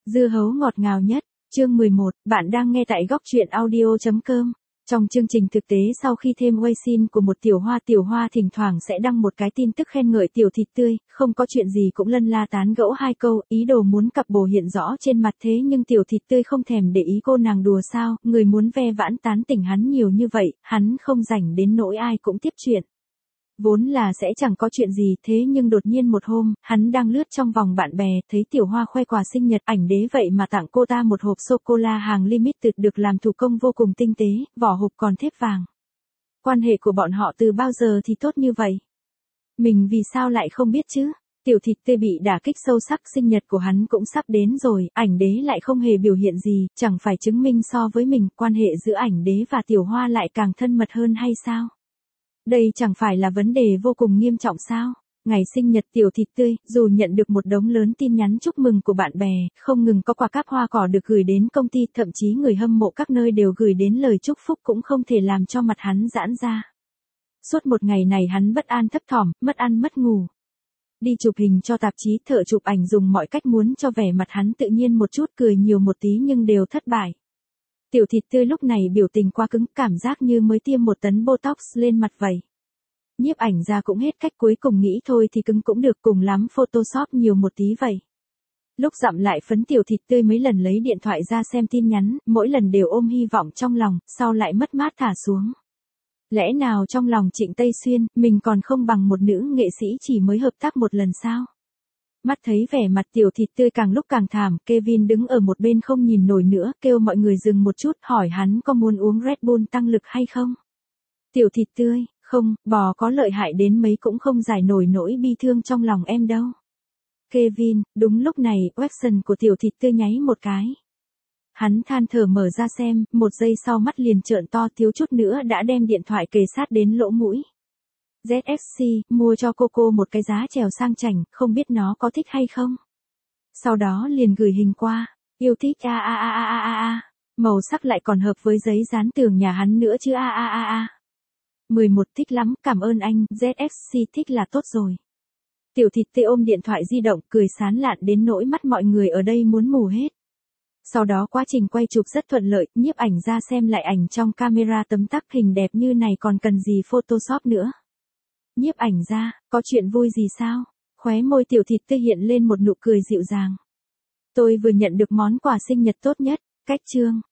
Dưa hấu ngọt ngào nhất, chương 11, bạn đang nghe tại góc truyện audio.com. Trong chương trình thực tế sau khi thêm Weixin của một tiểu hoa thỉnh thoảng sẽ đăng một cái tin tức khen ngợi tiểu thịt tươi, không có chuyện gì cũng lân la tán gẫu hai câu, ý đồ muốn cặp bồ hiện rõ trên mặt thế nhưng tiểu thịt tươi không thèm để ý cô nàng đùa sao, người muốn ve vãn tán tỉnh hắn nhiều như vậy, hắn không rảnh đến nỗi ai cũng tiếp chuyện. Vốn là sẽ chẳng có chuyện gì thế nhưng đột nhiên một hôm, hắn đang lướt trong vòng bạn bè, thấy tiểu hoa khoe quà sinh nhật ảnh đế vậy mà tặng cô ta một hộp sô-cô-la hàng limited được làm thủ công vô cùng tinh tế, vỏ hộp còn thép vàng. Quan hệ của bọn họ từ bao giờ thì tốt như vậy? Mình vì sao lại không biết chứ? Tiểu thịt tươi bị đả kích sâu sắc, sinh nhật của hắn cũng sắp đến rồi, ảnh đế lại không hề biểu hiện gì, chẳng phải chứng minh so với mình, quan hệ giữa ảnh đế và tiểu hoa lại càng thân mật hơn hay sao? Đây chẳng phải là vấn đề vô cùng nghiêm trọng sao? Ngày sinh nhật tiểu thịt tươi, dù nhận được một đống lớn tin nhắn chúc mừng của bạn bè, không ngừng có quà cáp hoa cỏ được gửi đến công ty, thậm chí người hâm mộ các nơi đều gửi đến lời chúc phúc cũng không thể làm cho mặt hắn giãn ra. Suốt một ngày này hắn bất an thấp thỏm, mất ăn mất ngủ. Đi chụp hình cho tạp chí, thợ chụp ảnh dùng mọi cách muốn cho vẻ mặt hắn tự nhiên một chút, cười nhiều một tí nhưng đều thất bại. Tiểu thịt tươi lúc này biểu tình quá cứng, cảm giác như mới tiêm một tấn Botox lên mặt vậy. Nhiếp ảnh ra cũng hết cách, cuối cùng nghĩ thôi thì cứng cũng được, cùng lắm Photoshop nhiều một tí vậy. Lúc dặm lại phấn, tiểu thịt tươi mấy lần lấy điện thoại ra xem tin nhắn, mỗi lần đều ôm hy vọng trong lòng, sau lại mất mát thả xuống. Lẽ nào trong lòng Trịnh Tây Xuyên, mình còn không bằng một nữ nghệ sĩ chỉ mới hợp tác một lần sao? Mắt thấy vẻ mặt tiểu thịt tươi càng lúc càng thảm, Kevin đứng ở một bên không nhìn nổi nữa, kêu mọi người dừng một chút, hỏi hắn có muốn uống Red Bull tăng lực hay không? Tiểu thịt tươi, không, bò có lợi hại đến mấy cũng không giải nổi nỗi bi thương trong lòng em đâu. Kevin, đúng lúc này, Wexon của tiểu thịt tươi nháy một cái. Hắn than thở mở ra xem, một giây sau mắt liền trợn to, thiếu chút nữa đã đem điện thoại kề sát đến lỗ mũi. ZFC, mua cho cô một cái giá chèo sang chảnh, không biết nó có thích hay không. Sau đó liền gửi hình qua, yêu thích màu sắc lại còn hợp với giấy dán tường nhà hắn nữa chứ 11 thích lắm, cảm ơn anh, ZFC thích là tốt rồi. Tiểu thịt tươi ôm điện thoại di động, cười sán lạn đến nỗi mắt mọi người ở đây muốn mù hết. Sau đó quá trình quay chụp rất thuận lợi, nhiếp ảnh ra xem lại ảnh trong camera tấm tắc, hình đẹp như này còn cần gì Photoshop nữa. Nhiếp ảnh ra, có chuyện vui gì sao? Khóe môi tiểu thịt tươi hiện lên một nụ cười dịu dàng. Tôi vừa nhận được món quà sinh nhật tốt nhất, cách chương.